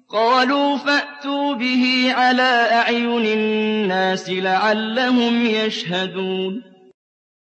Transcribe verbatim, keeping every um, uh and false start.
قَالُوا فَأْتُوا بِهِ عَلَىٰ أَعْيُنِ النَّاسِ لَعَلَّهُمْ يَشْهَدُونَ